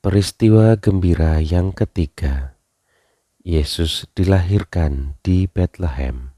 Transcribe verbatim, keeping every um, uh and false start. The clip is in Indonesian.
Peristiwa gembira yang ketiga, Yesus dilahirkan di Betlehem.